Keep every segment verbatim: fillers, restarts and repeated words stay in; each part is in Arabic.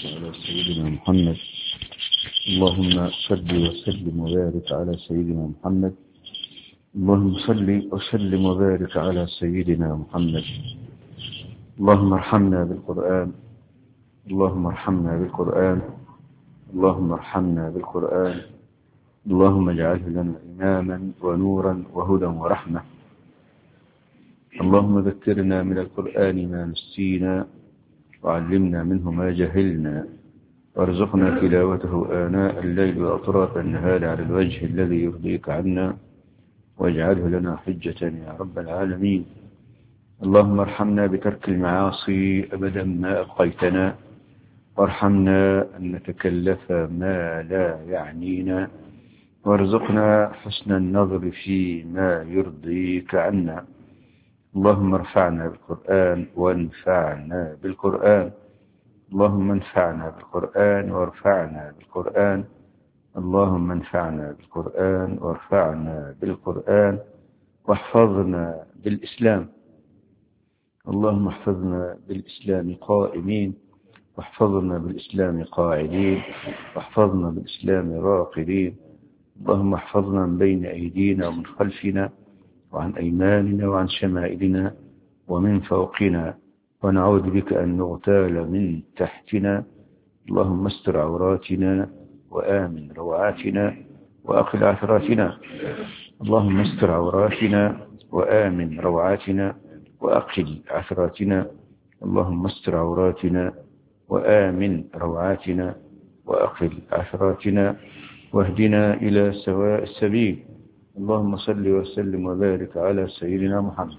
على سيدنا محمد. اللهم صل وسلم وبارك على سيدنا محمد. اللهم صل وسلم وبارك على سيدنا محمد. اللهم ارحمنا بالقرآن. اللهم ارحمنا بالقرآن. اللهم ارحمنا بالقرآن. اللهم اجعله لنا إماما ونورا وهدى ورحمة. اللهم ذكرنا من القرآن ما نسينا وعلمنا منه ما جهلنا وارزقنا تلاوته آناء الليل وأطراف النهار على الوجه الذي يرضيك عنا واجعله لنا حجة يا رب العالمين. اللهم ارحمنا بترك المعاصي أبدا ما أبقيتنا، وارحمنا أن نتكلف ما لا يعنينا، وارزقنا حسن النظر فيما يرضيك عنا. اللهم ارفعنا بالقرآن وانفعنا بالقرآن. اللهم انفعنا بالقرآن وارفعنا بالقرآن. اللهم انفعنا بالقرآن وارفعنا بالقرآن واحفظنا بالإسلام. اللهم احفظنا بالإسلام قائمين، واحفظنا بالإسلام قاعدين، واحفظنا بالإسلام راقدين. اللهم احفظنا من بين أيدينا ومن خلفنا وعن أيماننا وعن شمائلنا ومن فوقنا، ونعوذ بك أن نغتال من تحتنا. اللهم استر عوراتنا وآمن روعاتنا وأقل عثراتنا. اللهم استر عوراتنا وآمن روعاتنا وأقل عثراتنا. اللهم استر عوراتنا وآمن روعاتنا وأقل عثراتنا واهدنا إلى سواء السبيل. اللهم صل وسلم وبارك على سيدنا محمد.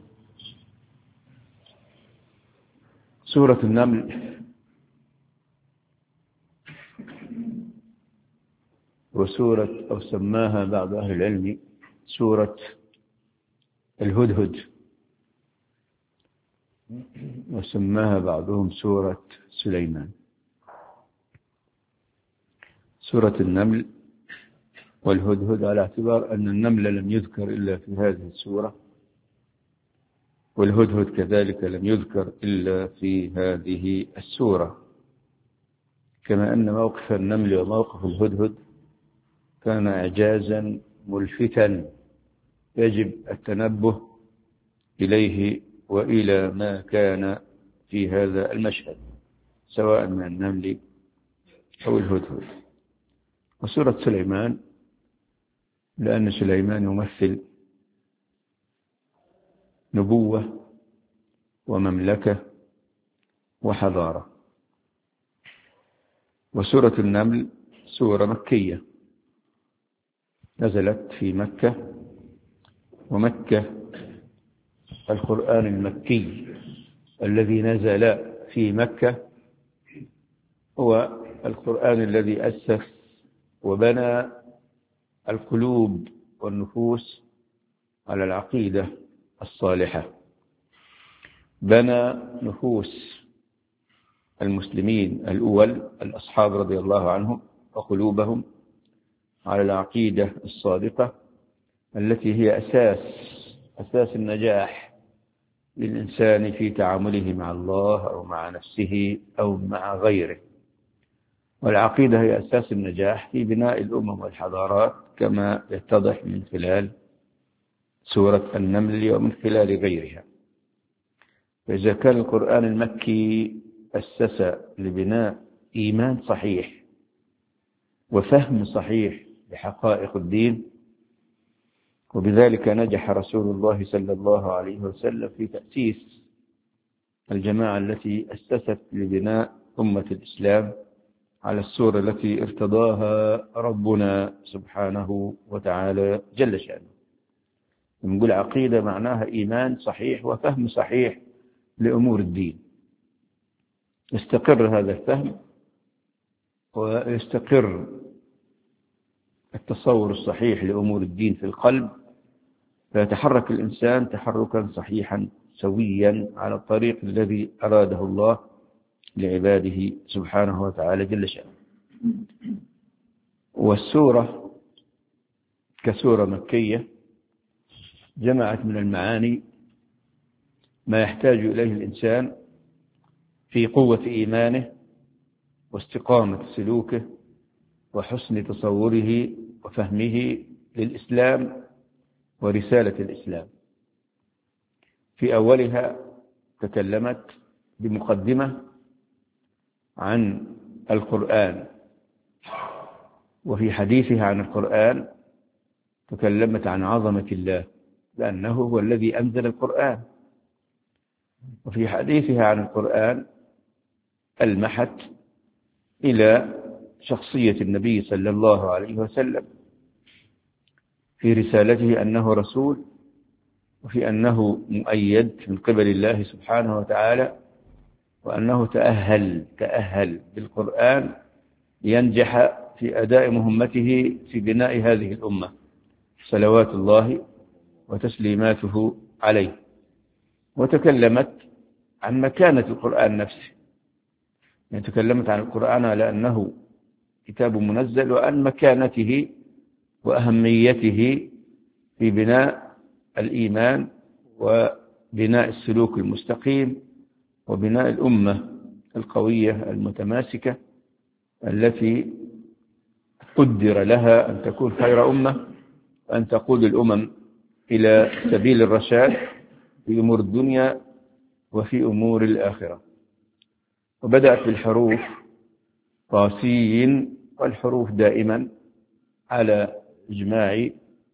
سورة النمل وسورة أو سماها بعض أهل العلم سورة الهدهد، وسماها بعضهم سورة سليمان. سورة النمل والهدهد على اعتبار أن النمل لم يذكر إلا في هذه السورة، والهدهد كذلك لم يذكر إلا في هذه السورة، كما أن موقف النمل وموقف الهدهد كان إعجازا ملفتا يجب التنبه إليه وإلى ما كان في هذا المشهد سواء من النمل أو الهدهد. وسورة سليمان لأن سليمان يمثل نبوة ومملكة وحضارة. وسورة النمل سورة مكية نزلت في مكة، ومكة القرآن المكي الذي نزل في مكة هو القرآن الذي أسس وبنى القلوب والنفوس على العقيدة الصالحة، بنى نفوس المسلمين الأول الأصحاب رضي الله عنهم وقلوبهم على العقيدة الصادقة التي هي أساس أساس النجاح للإنسان في تعامله مع الله أو مع نفسه أو مع غيره. والعقيدة هي أساس النجاح في بناء الأمم والحضارات كما يتضح من خلال سورة النمل ومن خلال غيرها. فإذا كان القرآن المكي أسس لبناء إيمان صحيح وفهم صحيح لحقائق الدين، وبذلك نجح رسول الله صلى الله عليه وسلم في تأسيس الجماعة التي أسست لبناء أمة الإسلام على الصورة التي ارتضاها ربنا سبحانه وتعالى جل شأنه. نقول عقيدة معناها إيمان صحيح وفهم صحيح لأمور الدين، يستقر هذا الفهم ويستقر التصور الصحيح لأمور الدين في القلب، فيتحرك الإنسان تحركا صحيحا سويا على الطريق الذي أراده الله لعباده سبحانه وتعالى جل شأنه. والسورة كسورة مكية جمعت من المعاني ما يحتاج إليه الإنسان في قوة إيمانه واستقامة سلوكه وحسن تصوره وفهمه للإسلام ورسالة الإسلام. في أولها تكلمت بمقدمة عن القرآن، وفي حديثها عن القرآن تكلمت عن عظمة الله لأنه هو الذي أنزل القرآن. وفي حديثها عن القرآن ألمحت إلى شخصية النبي صلى الله عليه وسلم في رسالته أنه رسول، وفي أنه مؤيد من قبل الله سبحانه وتعالى، وأنه تأهل تأهل بالقرآن لينجح في أداء مهمته في بناء هذه الأمة صلوات الله وتسليماته عليه. وتكلمت عن مكانة القرآن نفسه، يعني تكلمت عن القرآن على أنه كتاب منزل، وعن مكانته وأهميته في بناء الإيمان وبناء السلوك المستقيم وبناء الأمة القوية المتماسكة التي قدر لها أن تكون خير أمة وأن تقود الأمم إلى سبيل الرشاد في أمور الدنيا وفي أمور الآخرة. وبدأت بالحروف طاسين، والحروف دائما على إجماع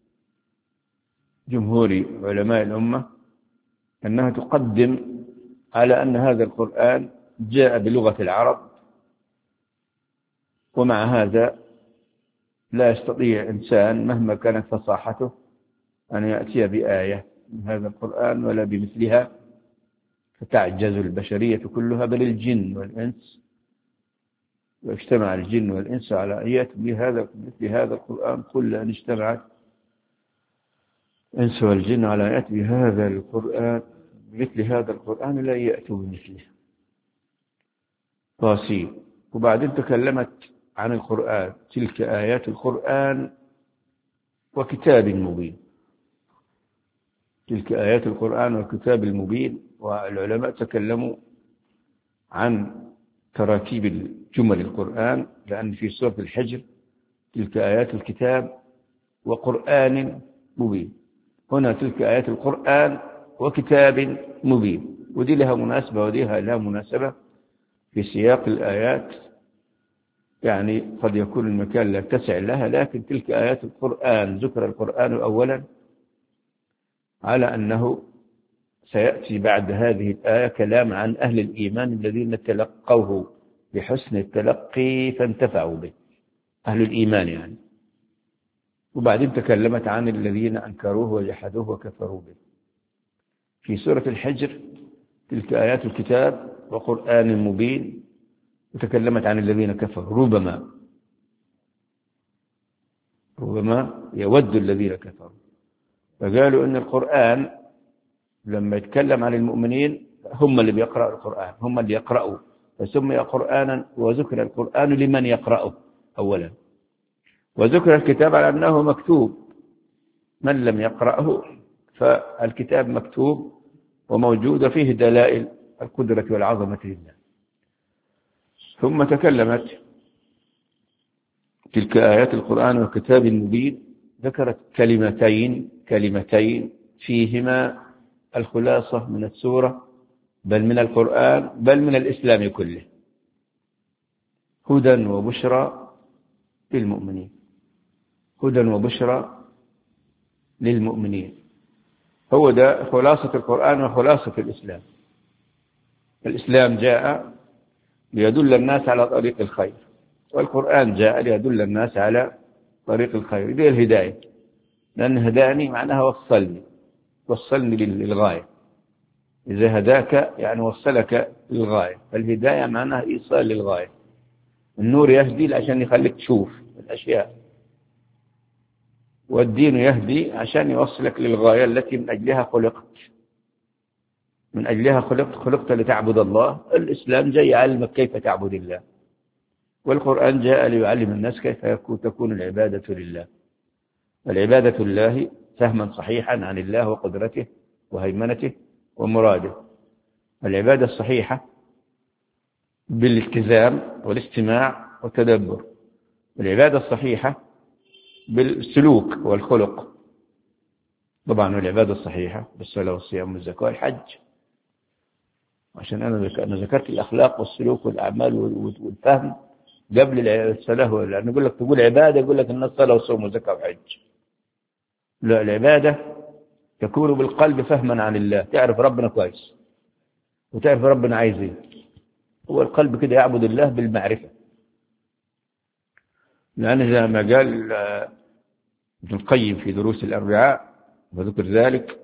جمهور علماء الأمة أنها تقدم على أن هذا القرآن جاء بلغة العرب، ومع هذا لا يستطيع إنسان مهما كانت فصاحته أن يأتي بآية من هذا القرآن ولا بمثلها، فتعجز البشرية كلها بل الجن والإنس، واجتمع الجن والإنس على أن يأتوا بهذا مثل هذا القرآن، قل أن اجتمعت الإنس والجن على أن يأتوا بهذا القرآن مثل هذا القرآن لا يأتوا بمثله. طاسين. وبعدين تكلمت عن القرآن، تلك آيات القرآن وكتاب مبين. تلك آيات القرآن والكتاب المبين. والعلماء تكلموا عن تراتيب الجمل القرآن، لأن في سورة الحجر تلك آيات الكتاب وقرآن مبين، هنا تلك آيات القرآن وكتاب مبين، ودي لها مناسبة ودي لها مناسبة في سياق الآيات، يعني قد يكون المكان لا تسع لها، لكن تلك آيات القرآن ذكر القرآن أولا على أنه سيأتي بعد هذه الآية كلام عن أهل الإيمان الذين تلقوه بحسن التلقي فانتفعوا به، أهل الإيمان يعني. وبعدين تكلمت عن الذين أنكروه وجحدوه وكفروا به. في سورة الحجر تلك آيات الكتاب وقرآن مبين، وتكلمت عن الذين كفروا. ربما ربما يود الذين كفروا، فقالوا إن القرآن لما يتكلم عن المؤمنين هم اللي بيقرأوا القرآن، هم اللي يقرأوا، فسمي قرآنا وذكر القرآن لمن يقرأه أولا، وذكر الكتاب على أنه مكتوب، من لم يقرأه فالكتاب مكتوب وموجود فيه دلائل القدرة والعظمة لله. ثم تكلمت تلك آيات القرآن والكتاب المبين، ذكرت كلمتين كلمتين فيهما الخلاصة من السورة بل من القرآن بل من الإسلام كله، هدى وبشرى للمؤمنين. هدى وبشرى للمؤمنين، هو ده خلاصة القرآن وخلاصة الإسلام. الإسلام جاء ليدل الناس على طريق الخير، والقرآن جاء ليدل الناس على طريق الخير، دي الهداية، لأن هداني معناها وصلني، وصلني للغاية. إذا هداك يعني وصلك للغاية، فالهداية معناها إيصال للغاية. النور يهدي عشان يخليك تشوف الأشياء، والدين يهدي عشان يوصلك للغاية التي من أجلها خلقت، من أجلها خلقت خلقت لتعبد الله. الإسلام جاي يعلمك كيف تعبد الله، والقرآن جاء ليعلم الناس كيف تكون العبادة لله. العبادة لله فهما صحيحا عن الله وقدرته وهيمنته ومراده. العبادة الصحيحة بالالتزام والاستماع والتدبر، والعبادة الصحيحة بالسلوك والخلق. طبعا العبادة الصحيحة بالصلاة والصيام والزكاة والحج، عشان أنا ذكرت الأخلاق والسلوك والأعمال والفهم قبل الصلاة، لأن يقول لك تقول عبادة يقول لك الناس صلاة وصوم وزكاة وحج. لا، العبادة تكون بالقلب فهما عن الله، تعرف ربنا كويس وتعرف ربنا عايز ايه. هو القلب كده يعبد الله بالمعرفة، لأن زي ما قال ابن القيم في دروس الأربعاء وذكر ذلك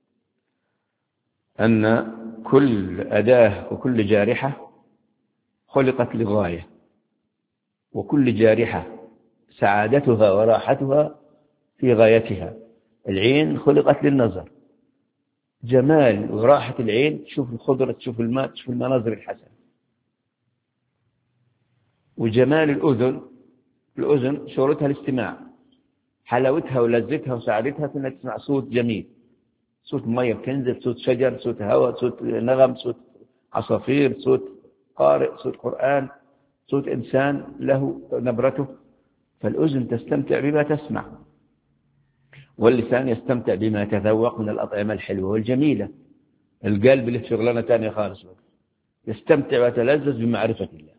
أن كل أداة وكل جارحة خلقت لغاية، وكل جارحة سعادتها وراحتها في غايتها. العين خلقت للنظر، جمال وراحة العين، تشوف الخضرة، تشوف الماء، تشوف المناظر الحسنة. وجمال الأذن، الأذن شغلتها الاستماع، حلاوتها ولذتها وسعادتها في أنك تسمع صوت جميل، صوت مية بتنزل، صوت شجر، صوت هواء، صوت نغم، صوت عصافير، صوت قارئ، صوت قرآن، صوت إنسان له نبرته. فالأذن تستمتع بما تسمع، واللسان يستمتع بما يتذوق من الأطعمة الحلوة والجميلة. القلب له شغلانة ثانية خالص، يستمتع ويتلذذ بمعرفة الله.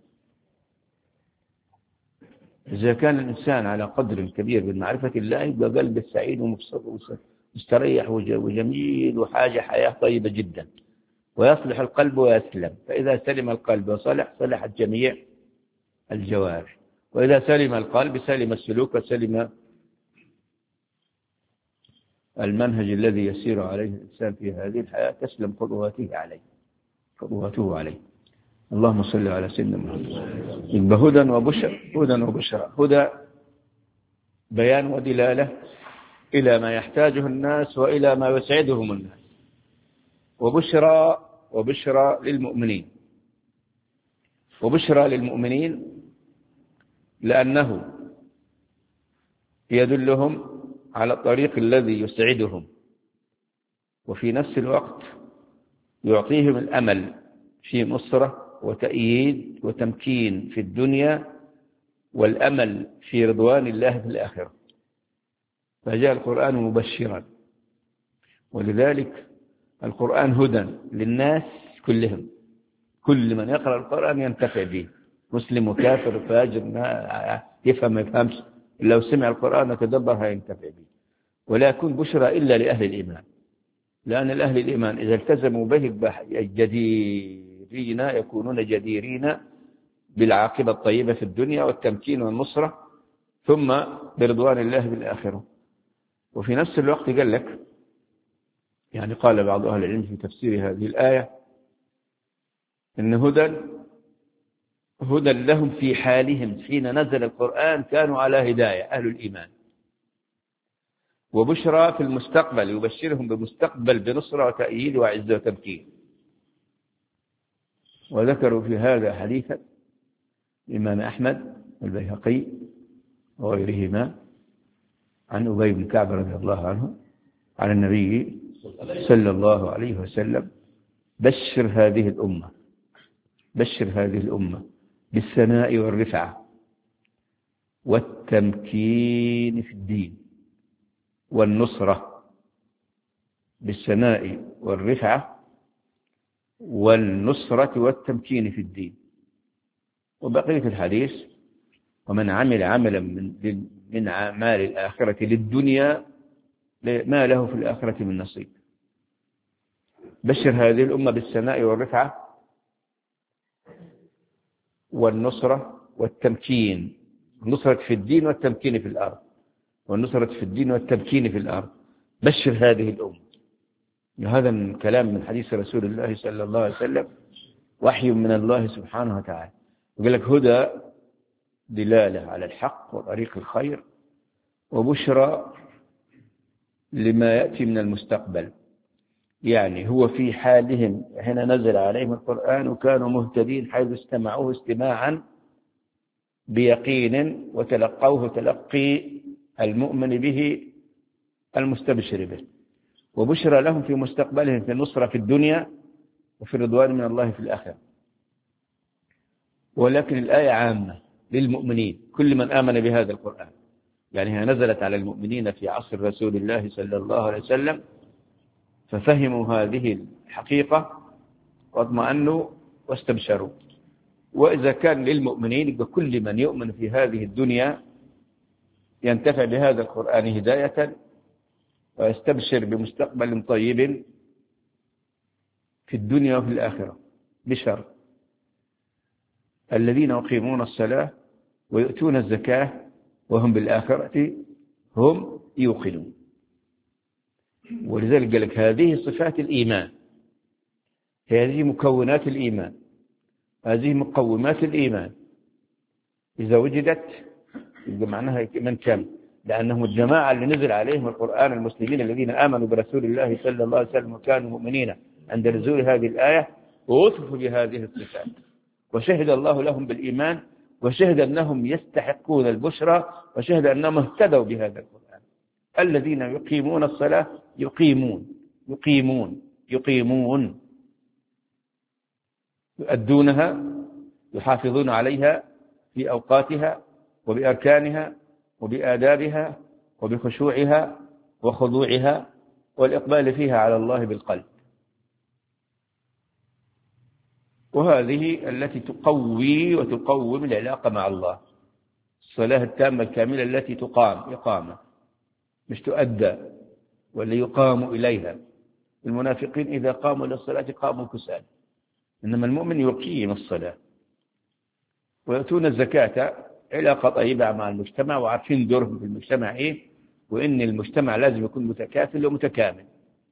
إذا كان الإنسان على قدر كبير من معرفة الله يبقى قلبه سعيد ومبسوط ومستريح وجميل وحاجة حياة طيبة جدا، ويصلح القلب ويسلم. فإذا سلم القلب وصلح صلح الجميع الجوارح، وإذا سلم القلب سلم السلوك وسلم المنهج الذي يسير عليه الإنسان في هذه الحياة، تسلم خطواته عليه خطواته عليه. اللهم صل على سيدنا محمد. يبقى هدى وبشرى، هدى وبشرى، هدى بيان ودلالة إلى ما يحتاجه الناس وإلى ما يسعدهم الناس، وبشرى وبشرى للمؤمنين. وبشرى للمؤمنين لأنه يدلهم على الطريق الذي يسعدهم، وفي نفس الوقت يعطيهم الأمل في نصرة وتأييد وتمكين في الدنيا، والأمل في رضوان الله في الآخرة. فجاء القرآن مبشرا، ولذلك القرآن هدى للناس كلهم، كل من يقرأ القرآن ينتفع به، مسلم وكافر فاجر، ما يفهم ما يفهمش، لو سمع القرآن وتدبر هينتفع به. ولا يكون بشرى إلا لأهل الإيمان، لأن الأهل الإيمان إذا التزموا به جديرين يكونون جديرين بالعاقبة الطيبة في الدنيا والتمكين والنصرة، ثم برضوان الله في الآخرة. وفي نفس الوقت قال لك، يعني قال بعض أهل العلم في تفسير هذه الآية إن هدى هدى لهم في حالهم حين نزل القرآن، كانوا على هداية أهل الإيمان. وبشرى في المستقبل، يبشرهم بمستقبل بنصرة وتأييد وعزة وتمكين. وذكروا في هذا حديثا الإمام أحمد والبيهقي وغيرهما عن أبي بن كعب رضي الله عنه عن النبي صلى الله عليه وسلم: بشر هذه الأمة بشر هذه الأمة بالثناء والرفعة والتمكين في الدين والنصرة، بالثناء والرفعة والنصرة والتمكين في الدين. وبقية الحديث: ومن عمل عملا من من أعمال الآخرة للدنيا ما له في الآخرة من نصيب. بشر هذه الأمة بالثناء والرفعة والنصرة والتمكين، النصرة في الدين والتمكين في الأرض، والنصرة في الدين والتمكين في الأرض. بشر هذه الأمة. هذا من كلام من حديث رسول الله صلى الله عليه وسلم، وحي من الله سبحانه وتعالى. يقول لك هدى دلالة على الحق وطريق الخير، وبشرى لما يأتي من المستقبل. يعني هو في حالهم هنا نزل عليهم القرآن وكانوا مهتدين حيث استمعوه استماعا بيقين، وتلقوه تلقي المؤمن به المستبشر به. وبشرى لهم في مستقبلهم في النصرة في الدنيا وفي الرضوان من الله في الآخرة. ولكن الآية عامة للمؤمنين كل من آمن بهذا القرآن، يعني هي نزلت على المؤمنين في عصر رسول الله صلى الله عليه وسلم، ففهموا هذه الحقيقة واطمأنوا واستبشروا. وإذا كان للمؤمنين يبقى كل من يؤمن في هذه الدنيا ينتفع بهذا القرآن هداية ويستبشر بمستقبل طيب في الدنيا وفي الآخرة بشر الذين يقيمون الصلاة ويؤتون الزكاة وهم بالآخرة هم يوقنون. ولذلك قال لك هذه صفات الإيمان، هذه مكونات الإيمان، هذه مقومات الإيمان، إذا وجدت يبقى معناها من كم، لأنهم الجماعة اللي نزل عليهم القرآن المسلمين الذين آمنوا برسول الله صلى الله عليه وسلم وكانوا مؤمنين عند نزول هذه الآية ووصفوا بهذه الصفات، وشهد الله لهم بالإيمان، وشهد أنهم يستحقون البشرى، وشهد أنهم اهتدوا بهذا القرآن. الذين يقيمون الصلاة يقيمون يقيمون يقيمون يؤدونها، يحافظون عليها في أوقاتها وبأركانها وبآدابها وبخشوعها وخضوعها والإقبال فيها على الله بالقلب. وهذه التي تقوي وتقوم العلاقة مع الله. الصلاة التامة الكاملة التي تقام إقامة مش تؤدى ولا يقام إليها. المنافقين إذا قاموا للصلاة قاموا كسال، إنما المؤمن يقيم الصلاة ويأتون الزكاة. علاقة طيبة مع المجتمع وعارفين دورهم في المجتمع إيه، وإن المجتمع لازم يكون متكافل ومتكامل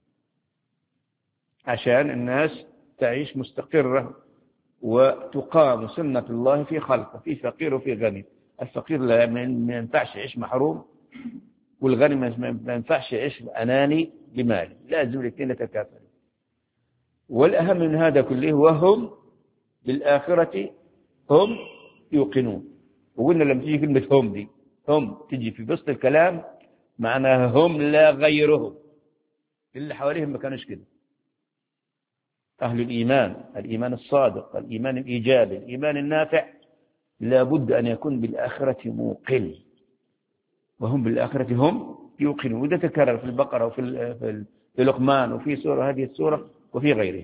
عشان الناس تعيش مستقرة وتقام سنة الله في خلقه، في فقير وفي غني. الفقير ما ينفعش يعيش محروم، والغني ما ينفعش يعيش أناني بماله، لازم الاثنين يتكافلوا. والأهم من هذا كله وهم بالآخرة هم يوقنون. وقلنا لما تيجي كلمة هم دي، هم تجي في وسط الكلام معناها هم لا غيرهم، اللي حواليهم ما كانوش كده. أهل الإيمان، الإيمان الصادق، الإيمان الإيجابي، الإيمان النافع، لابد أن يكون بالآخرة موقن، وهم بالآخرة هم يوقنون. وده تكرر في البقرة وفي في لقمان وفي سورة هذه السورة وفي غيرها.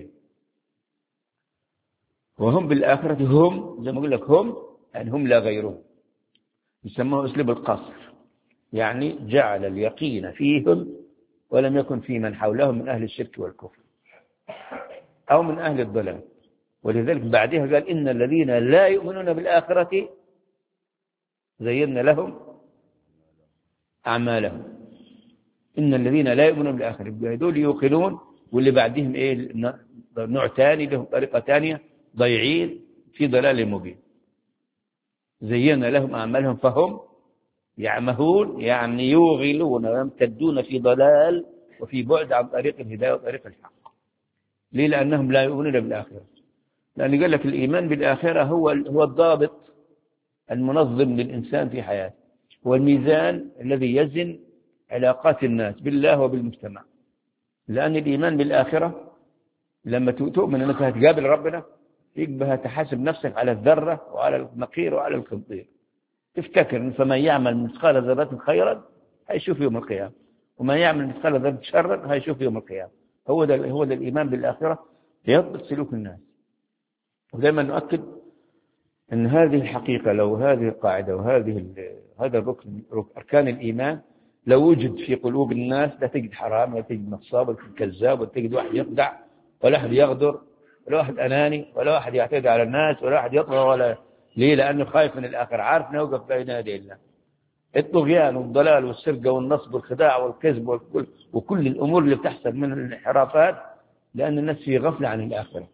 وهم بالآخرة هم زي ما أقول لك هم يعني هم لا غيرهم، يسموه أسلوب القصر، يعني جعل اليقين فيهم ولم يكن في من حولهم من أهل الشرك والكفر أو من أهل الضلال. ولذلك بعدها قال إن الذين لا يؤمنون بالآخرة زينا لهم أعمالهم. إن الذين لا يؤمنون بالآخرة دول يوقنون، واللي بعدهم إيه نوع ثاني لهم طريقة ثانية ضيعين في ضلال مبين. زينا لهم أعمالهم فهم يعمهون، يعني يوغلون ويمتدون في ضلال وفي بعد عن طريق الهداية وطريق الحق. ليه؟ لأنهم لا يؤمنون بالآخرة. لأن قال لك الإيمان بالآخرة هو هو الضابط المنظم للإنسان في حياته، هو الميزان الذي يزن علاقات الناس بالله وبالمجتمع. لأن الإيمان بالآخرة لما تؤمن أنك هتقابل ربنا يبقى تحاسب نفسك على الذرة وعلى النقير وعلى القنطير. تفتكر فمن يعمل مثقال ذرة خيرا هيشوف يوم القيامة، ومن يعمل مثقال ذرة شرا هيشوف يوم القيامة. هو ده هو ده الإيمان بالآخرة يضبط سلوك الناس. ودائما نؤكد أن هذه الحقيقة، لو هذه القاعدة وهذه هذا الركن أركان الإيمان لو وجد في قلوب الناس لا تجد حرام ولا تجد نصاب ولا تجد كذاب ولا تجد واحد يخدع ولا أحد يغدر ولا واحد أناني ولا واحد يعتدي على الناس ولا واحد يطغى. ولا ليه؟ لأنه خايف من الآخر، عارف أنه يوقف بين يدي الله. الطغيان والضلال والسرقة والنصب والخداع والكذب وكل, وكل الأمور اللي بتحصل من الانحرافات لأن الناس في غفلة عن الآخرة،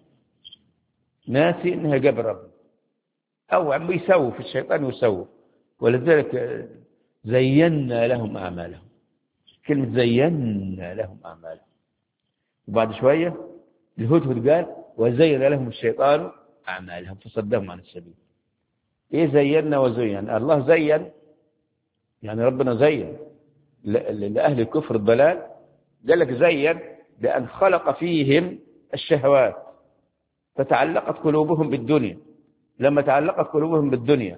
ناسي إنها قبل ربنا أو عم يسوي في الشيطان يسوي. ولذلك زينا لهم أعمالهم، كلمة زينا لهم أعمالهم. وبعد شوية الهدهد قال وزين لهم الشيطان أعمالهم فصدهم عن السبيل. إيه زينا وزين؟ الله زين يعني ربنا زين لأهل الكفر الضلال، قال لك زين بأن خلق فيهم الشهوات فتعلقت قلوبهم بالدنيا لما تعلقت قلوبهم بالدنيا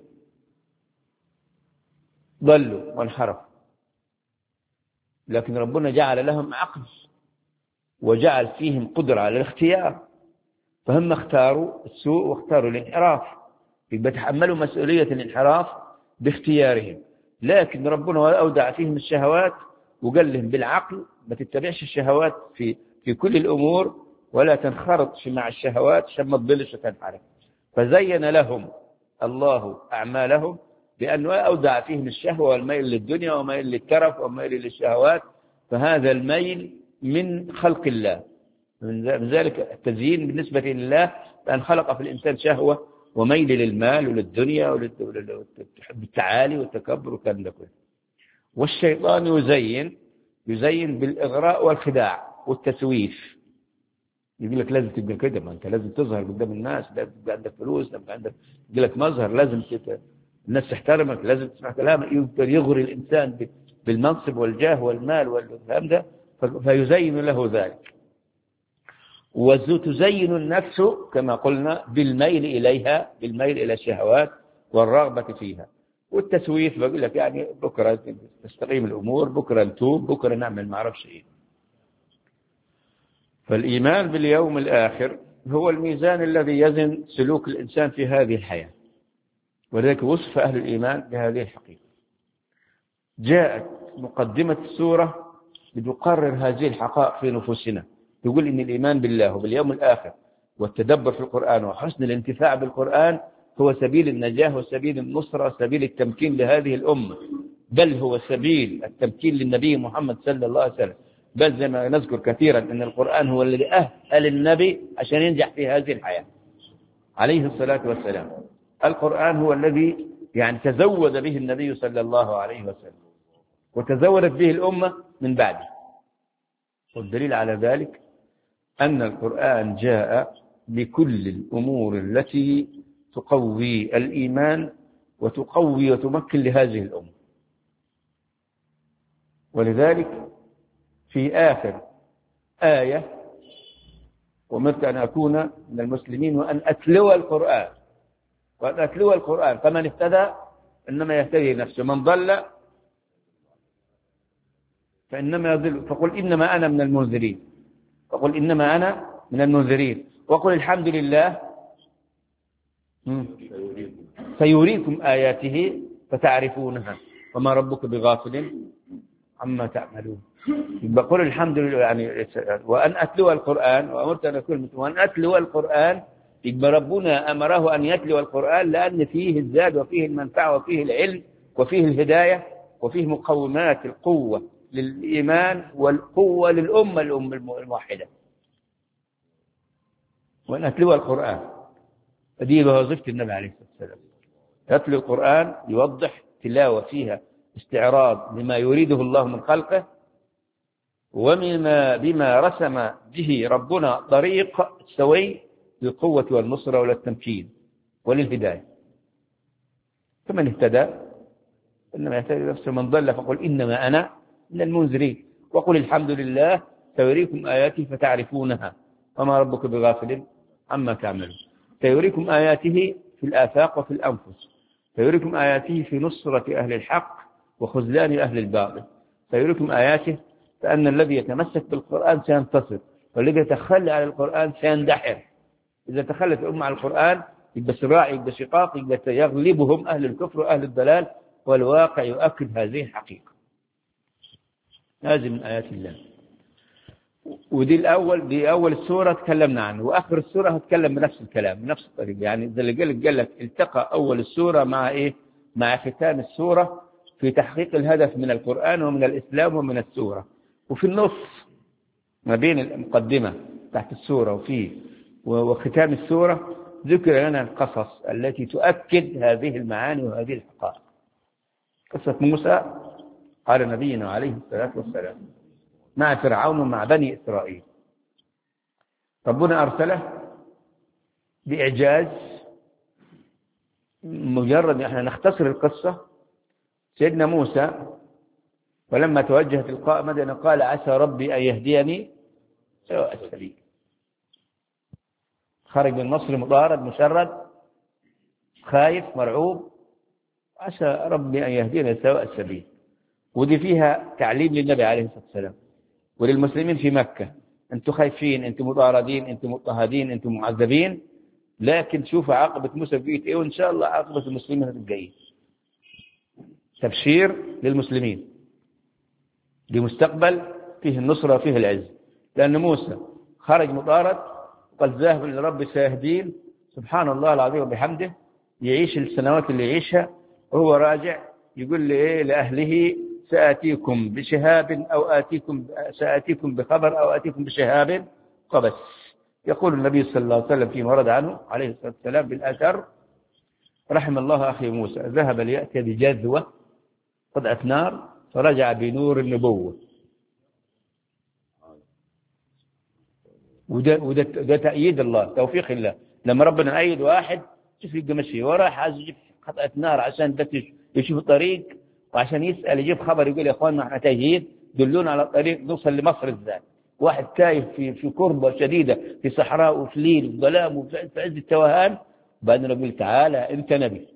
ضلوا وانحرفوا، لكن ربنا جعل لهم عقل وجعل فيهم قدرة على الاختيار، فهم اختاروا السوء واختاروا الانحراف، يبقى تحملوا مسؤولية الانحراف باختيارهم. لكن ربنا أودع فيهم الشهوات وقال لهم بالعقل ما تتبعش الشهوات في في كل الأمور، ولا تنخرط مع الشهوات عشان ما تضلش وتنحرف. فزين لهم الله أعمالهم بأنه أودع فيهم الشهوة والميل للدنيا وميل للترف وميل للشهوات، فهذا الميل من خلق الله. من ذلك التزيين بالنسبة لله بأن خلق في الإنسان شهوة وميل للمال وللدنيا والتعالي والتكبر وكان ده كله. والشيطان يزين يزين بالإغراء والخداع والتسويف، يقول لك لازم تبقى كده، ما أنت لازم تظهر قدام الناس، لازم تبقى عندك فلوس، لازم عندك يقول لك مظهر، لازم تت... الناس تحترمك، لازم تسمع كلامك، يقدر يغري الإنسان بالمنصب والجاه والمال والكلام ده، فيزين له ذلك. وتزين النفس كما قلنا بالميل إليها، بالميل إلى الشهوات والرغبة فيها. والتسويف بقول لك يعني بكرة تستقيم الأمور، بكرة نتوب، بكرة نعمل ما أعرفش إيه. فالإيمان باليوم الآخر هو الميزان الذي يزن سلوك الإنسان في هذه الحياة، ولذلك وصف أهل الإيمان بهذه الحقيقة. جاءت مقدمة السورة لتقرر هذه الحقائق في نفوسنا، تقول إن الإيمان بالله وباليوم الآخر والتدبر في القرآن وحسن الانتفاع بالقرآن هو سبيل النجاة وسبيل النصرة وسبيل التمكين لهذه الأمة، بل هو سبيل التمكين للنبي محمد صلى الله عليه وسلم. بل زي ما نذكر كثيرا أن القرآن هو الذي أهل النبي عشان ينجح في هذه الحياة عليه الصلاة والسلام. القرآن هو الذي يعني تزود به النبي صلى الله عليه وسلم وتزودت به الأمة من بعده. والدليل على ذلك أن القرآن جاء بكل الأمور التي تقوي الإيمان وتقوي وتمكن لهذه الأمة. ولذلك في آخر آية وأمرت أن أكون من المسلمين وأن أتلو القرآن وأن أتلو القرآن فمن اهتدى إنما يهتدي نفسه، من ضل فإنما يضل، فقل إنما أنا من المنذرين، فقل إنما أنا من المنذرين، وقل الحمد لله سيريكم آياته فتعرفونها وما ربك بغافل عما تعملون. بقول الحمد لله يعني وأن أتلو القرآن، وأمرت أن أكون وأن أتلو القرآن، يبقى ربنا أمره أن يتلو القرآن لأن فيه الزاد وفيه المنفعة وفيه العلم وفيه الهداية وفيه مقومات القوة للإيمان والقوة للأمة الأمة الموحدة. وأن أتلو القرآن هذه وظيفة النبي عليه الصلاة والسلام، يتلو القرآن يوضح تلاوة فيها استعراض لما يريده الله من خلقه ومما بما رسم به ربنا طريق سوي للقوة والنصرة وللتمكين وللهداية. فمن اهتدى إنما يهتدي نفسه، من ضل فقل إنما أنا من المنذرين، وقل الحمد لله سيريكم آياته فتعرفونها وما ربك بغافل عما تعملون. سيريكم آياته في الآفاق وفي الأنفس، سيريكم آياته في نصرة أهل الحق وخذلان أهل الباطل، سيريكم آياته فأن الذي يتمسك بالقرآن سينتصر والذي يتخلى عن القرآن سيندحر. إذا تخلت الأمة عن القرآن يبقى صراع، يبقى شقاق، يبقى يغلبهم أهل الكفر وأهل الضلال، والواقع يؤكد هذه الحقيقة. هذه من آيات الله. ودي الأول دي أول السورة تكلمنا عنه، وآخر السورة هتكلم بنفس الكلام بنفس الطريقة. يعني زي اللي قال قال لك التقى أول السورة مع إيه؟ مع ختام السورة في تحقيق الهدف من القرآن ومن الإسلام ومن السورة. وفي النص ما بين المقدمة تحت السورة وفي وختام السورة ذكر لنا القصص التي تؤكد هذه المعاني وهذه الحقائق. قصة موسى قال نبينا عليه الصلاة والسلام مع فرعون ومع بني إسرائيل، ربنا أرسله بإعجاز. مجرد احنا نختصر القصة، سيدنا موسى ولما توجه تلقاء مدين قال عسى ربي أن يهديني سواء السبيل. خرج من مصر مطارد مشرد خايف مرعوب، عسى ربي أن يهدينا سواء السبيل. ودي فيها تعليم للنبي عليه الصلاة والسلام وللمسلمين في مكة: أنتم خايفين، أنتم مطاردين، أنتم مضطهدين، أنتم معذبين، لكن شوفوا عاقبة موسى بقيت إيه، وإن شاء الله عاقبة المسلمين هتبقى إيه. تبشير للمسلمين لمستقبل فيه النصرة وفيه العز. لأن موسى خرج مطارد وقال ذاهب لرب سيهدين، سبحان الله العظيم وبحمده، يعيش السنوات اللي يعيشها وهو راجع يقول لي إيه لأهله: سآتيكم بشهاب أو آتيكم سآتيكم بخبر أو آتيكم بشهاب قبس. يقول النبي صلى الله عليه وسلم فيما ورد عنه عليه الصلاة والسلام بالآثار: رحم الله أخي موسى، ذهب ليأتي بجذوة قطعة نار فرجع بنور النبوة. وده, وده ده تأييد الله، توفيق الله. لما ربنا أيد واحد شوف يبقى مشي وراح عايز يجيب قطعة نار عشان بس يشوف الطريق، وعشان يسأل يجيب خبر يقول يا اخوان احنا تايهين دلونا على الطريق نوصل لمصر ازاي. واحد تايه في في كربة شديدة في صحراء وفي ليل وفي ظلام وفي عز التوهان، بعدين يقول تعالى انت نبي،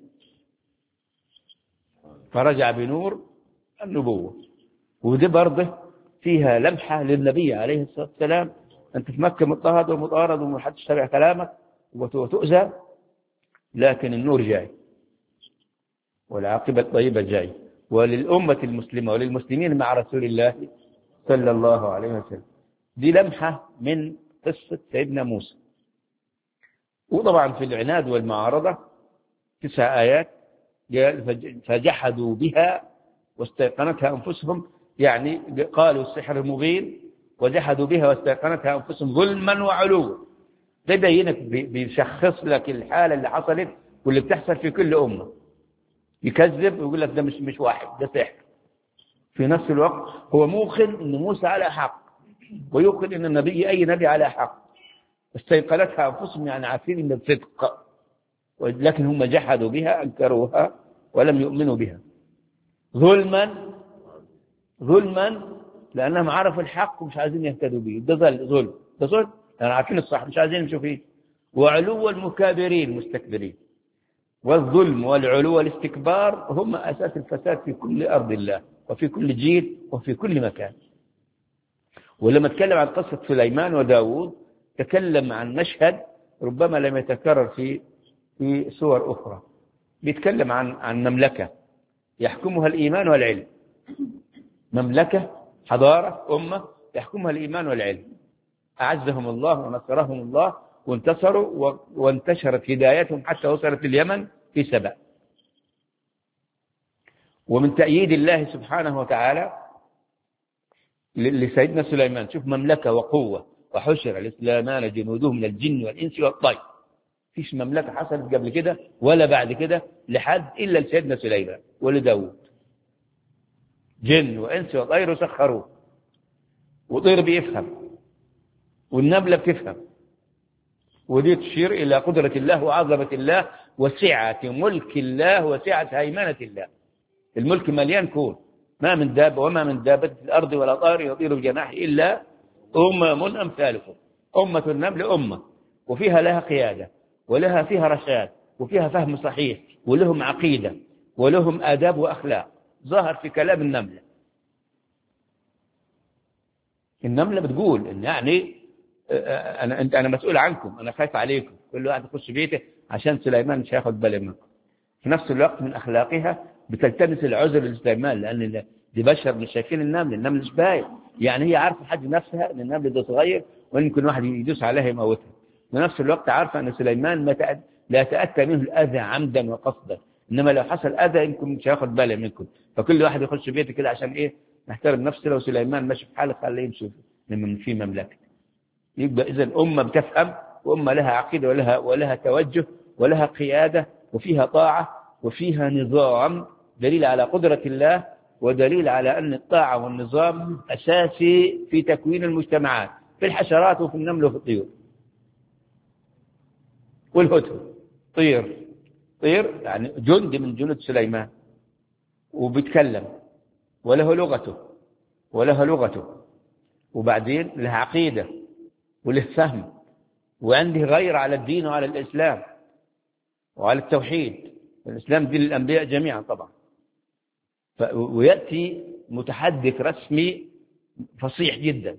فرجع بنور النبوة. وده برضه فيها لمحة للنبي عليه الصلاة والسلام: أنت في مكة مضطهد ومطارد ومحدش سمع كلامك وتؤذى، لكن النور جاي والعاقبة الطيبة جاي، وللأمة المسلمة وللمسلمين مع رسول الله صلى الله عليه وسلم. دي لمحة من قصة سيدنا موسى. وطبعا في العناد والمعارضة تسع آيات: فجحدوا بها واستيقنتها أنفسهم، يعني قالوا السحر مبين وجحدوا بها واستيقنتها أنفسهم ظلما وعلوا. ده يبينك بيشخص لك الحالة اللي حصلت واللي بتحصل في كل أمة. يكذب ويقول لك ده مش مش واحد، ده سحر. في نفس الوقت هو موقن ان موسى على حق، ويوقن ان النبي اي نبي على حق. استيقنتها انفسهم يعني عارفين ان الصدق، لكن هم جحدوا بها انكروها ولم يؤمنوا بها ظلما ظلما لانهم عرفوا الحق ومش عايزين يهتدوا به. ده ظلم، ده ظلم يعني عارفين الصح مش عايزين يمشوا فيه. وعلو المكابرين مستكبرين. والظلم والعلو والاستكبار هم أساس الفساد في كل أرض الله وفي كل جيل وفي كل مكان. ولما تكلم عن قصة سليمان وداود تكلم عن مشهد ربما لم يتكرر في في سور أخرى. بيتكلم عن عن مملكة يحكمها الإيمان والعلم، مملكة حضارة أمة يحكمها الإيمان والعلم. أعزهم الله ونصرهم الله وانتصروا وانتشرت هدايتهم حتى وصلت اليمن في سبأ. ومن تأييد الله سبحانه وتعالى لسيدنا سليمان، شوف مملكة وقوة: وحشر لسليمان جنوده من الجن والإنس والطير. فيش مملكة حصلت قبل كده ولا بعد كده لحد إلا لسيدنا سليمان ولداود. جن وإنس وطير سخروه، وطير بيفهم والنملة بتفهم. ودي تشير إلى قدرة الله وعظمة الله وسعة ملك الله وسعة هيمنة الله. الملك مليان كون، ما من دابة وما من دابة في الأرض ولا طائر يطير بجناحه إلا أمم أمثالكم. أمة النمل أمة وفيها لها قيادة ولها فيها رشاد وفيها فهم صحيح ولهم عقيدة ولهم آداب وأخلاق ظاهر في كلام النملة. النملة بتقول إن يعني أنا أنت أنا مسؤول عنكم، أنا خايف عليكم، كل واحد يخش بيته عشان سليمان مش هياخد باله منكم. في نفس الوقت من أخلاقها بتلتمس العذر لسليمان، لأن دي بشر مش شايفين النمل، النمل مش باين، يعني هي عارفة حد نفسها إن النمل ده صغير ويمكن واحد يدوس عليها يموتها. في نفس الوقت عارفة أن سليمان ما تأد... لا يتأتى منه الأذى عمدا وقصدا، إنما لو حصل أذى يمكن مش هياخد باله منكم. فكل واحد يخش بيته كده عشان إيه؟ نحترم نفسه. لو سليمان ماشي في حاله خليه يمشي من في مملكة. يبقى إذا أمة بتفهم وأمة لها عقيدة ولها ولها توجه ولها قيادة وفيها طاعة وفيها نظام، دليل على قدرة الله ودليل على أن الطاعة والنظام أساسي في تكوين المجتمعات، في الحشرات وفي النمل وفي الطيور. والهدهد طير، طير يعني جند من جنود سليمان وبيتكلم وله لغته وله لغته وبعدين له عقيدة وله فهم وعنده غير على الدين وعلى الإسلام. وعلى التوحيد. الإسلام دين الأنبياء جميعا طبعا. ويأتي متحدث رسمي فصيح جدا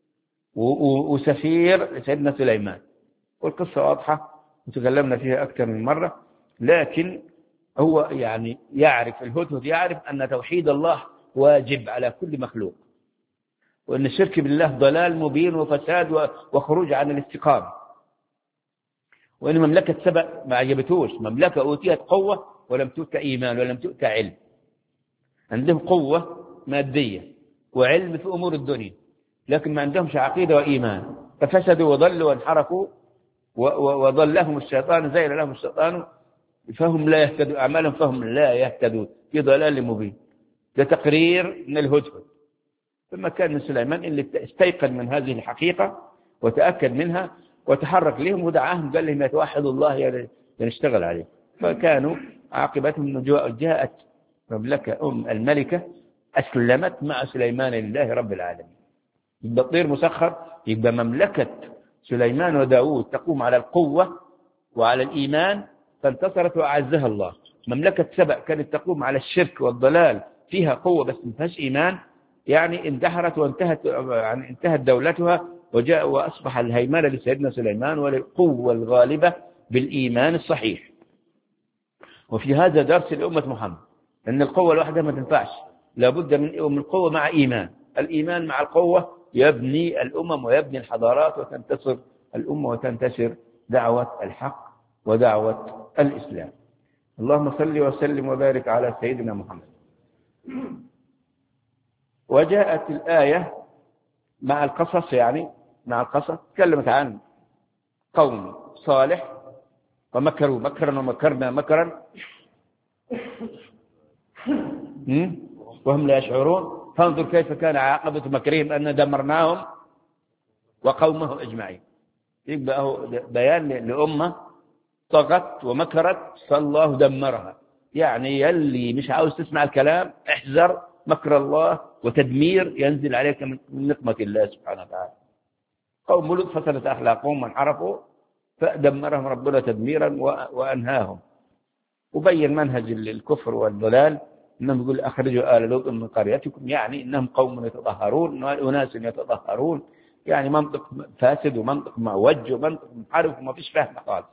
وسفير لسيدنا سليمان، والقصة واضحة وتكلمنا فيها أكثر من مرة. لكن هو يعني يعرف الهدهد يعرف أن توحيد الله واجب على كل مخلوق، وأن الشرك بالله ضلال مبين وفساد وخروج عن الاستقامة، وأن مملكة سبأ ما عجبتوش، مملكة أوتيت قوة ولم تؤت إيمان ولم تؤت علم. عندهم قوة مادية وعلم في أمور الدنيا، لكن ما عندهمش عقيدة وإيمان، ففسدوا وضلوا وانحرفوا وضلهم الشيطان زين لهم الشيطان فهم لا يهتدوا أعمالهم فهم لا يهتدون في ضلال مبين. ده تقرير من الهدهد. ثم كان من سليمان اللي استيقن من هذه الحقيقة وتأكد منها وتحرك لهم ودعاهم قال لهم يتوحدوا الله ينشتغل عليه. فكانوا عاقبتهم جاءت مملكة أم الملكة أسلمت مع سليمان لله رب العالمين. يبقى الطير مسخر، يبقى مملكة سليمان وداود تقوم على القوة وعلى الإيمان فانتصرت وأعزها الله. مملكة سبأ كانت تقوم على الشرك والضلال فيها قوة بس ما فيهاش إيمان، يعني اندحرت وانتهت يعني انتهت دولتها وجاء وأصبح الهيمنة لسيدنا سليمان وللقوة الغالبة بالإيمان الصحيح. وفي هذا درس لأمة محمد أن القوة لوحدها ما تنفعش، لابد من القوة مع إيمان. الإيمان مع القوة يبني الأمم ويبني الحضارات وتنتصر الأمة وتنتشر دعوة الحق ودعوة الإسلام. اللهم صل وسلم وبارك على سيدنا محمد. وجاءت الآية مع القصص، يعني مع القصص تكلمت عن قوم صالح ومكروا مكرا ومكرنا مكرا وهم لا يشعرون، فانظر كيف كان عاقبة مكرهم أن دمرناهم وقومهم أجمعين. يبقى هو بيان لأمة طغت ومكرت فالله دمرها. يعني يلي مش عاوز تسمع الكلام احذر مكر الله وتدمير ينزل عليك من نقمة الله سبحانه وتعالى. قوم لوط فسدت أخلاقهم وانحرفوا فدمرهم ربنا تدميرا وأنهاهم. وبين منهج الكفر والضلال إنهم يقول أخرجوا آل لوط من قريتكم، يعني إنهم قوم يتطهرون وناس يتطهرون، يعني منطق فاسد ومنطق معوج ومنطق منحرف وما فيش فهم خالص.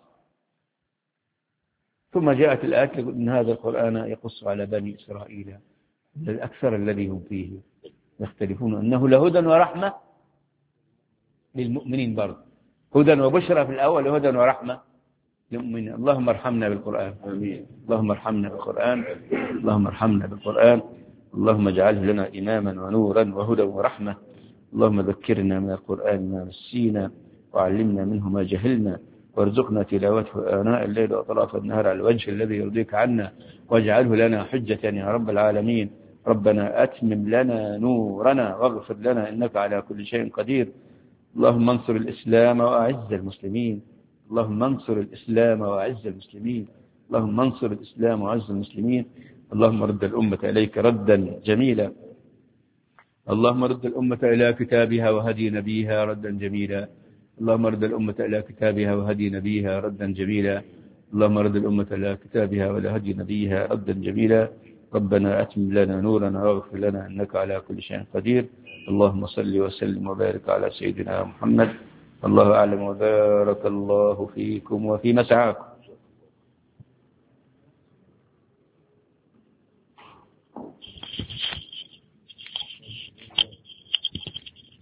ثم جاءت الآية تقول إن هذا القرآن يقص على بني إسرائيل الأكثر الذي هم فيه يختلفون أنه لهدى ورحمة للمؤمنين، برضه هدى وبشرى في الأول وهدى ورحمة للمؤمنين. اللهم ارحمنا بالقرآن. آمين. اللهم ارحمنا بالقرآن. اللهم ارحمنا بالقرآن. اللهم اجعله لنا إماما ونورا وهدى ورحمة. اللهم ذكرنا من القرآن ما نسينا وعلمنا منه ما جهلنا وارزقنا تلاوته آناء الليل وأطراف النهار على الوجه الذي يرضيك عنا واجعله لنا حجة يا رب العالمين. ربنا أتمم لنا نورنا واغفر لنا إنك على كل شيء قدير. اللهم انصر الإسلام وأعز المسلمين. اللهم انصر الإسلام وأعز المسلمين. اللهم انصر الإسلام وأعز المسلمين. اللهم رد الأمة إليك ردا جميلا. اللهم رد الأمة إلى كتابها وهدي نبيها ردا جميلا. اللهم رد الأمة إلى كتابها وهدي نبيها ردا جميلا. اللهم رد الأمة إلى كتابها وهدي نبيها ردا جميلا. ربنا أتمم لنا نورنا واغفر لنا إنك على كل شيء قدير. اللهم صل وسلم وبارك على سيدنا محمد. الله أعلم وبارك الله فيكم وفي مسعاكم.